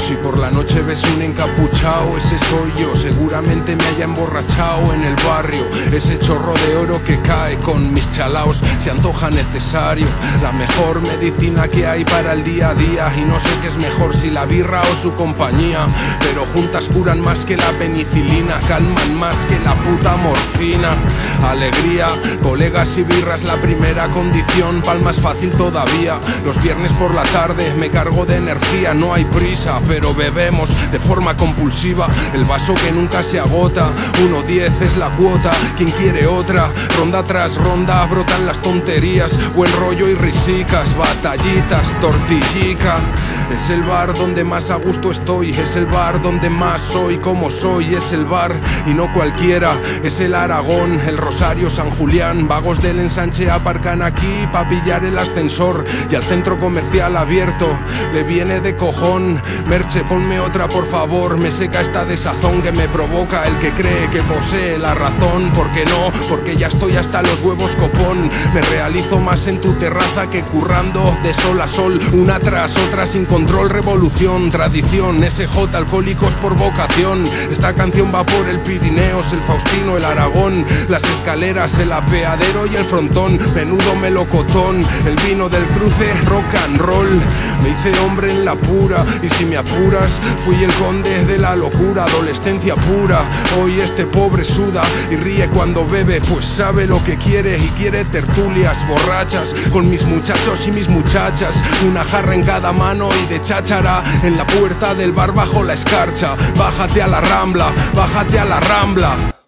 Si por la noche ves un encapuchado, ese soy yo. Seguramente me haya emborrachado en el barrio. Ese chorro de oro que cae con mis chalaos se antoja necesario. La mejor medicina que hay para el día a día. Y no sé qué es mejor, si la birra o su compañía. Pero juntas curan más que la penicilina, calman más que la puta morfina. Alegría, colegas y birras la primera condición. Palmas fácil todavía. Los viernes por la tarde me cargo de energía. No hay prisa, pero bebemos de forma compulsiva. El vaso que nunca se agota. 1.10 es la cuota, ¿quién quiere otra? Ronda tras ronda brotan las tonterías. Buen rollo y risicas, batallitas, tortillica. Es el bar donde más a gusto estoy. Es el bar donde más soy como soy. Es el bar y no cualquiera. Es el Aragón, el Rosario, San Julián. Vagos del ensanche aparcan aquí pa' pillar el ascensor. Y al centro comercial abierto le viene de cojón. Merche, ponme otra por favor. Me seca esta desazón que me provoca el que cree que posee la razón. ¿Por qué no? Porque ya estoy hasta los huevos copón. Me realizo más en tu terraza que currando de sol a sol. Una tras otra sin control, revolución, tradición, SJ, alcohólicos por vocación. Esta canción va por el Pirineos, el Faustino, el Aragón, las escaleras, el apeadero y el frontón. Menudo melocotón, el vino del cruce, rock and roll. Me hice hombre en la pura y si me apuras, fui el conde de la locura, adolescencia pura. Hoy este pobre suda y ríe cuando bebe, pues sabe lo que quiere y quiere tertulias borrachas con mis muchachos y mis muchachas. Una jarra en cada mano y de cháchara en la puerta del bar bajo la escarcha. Bájate a la rambla, bájate a la rambla.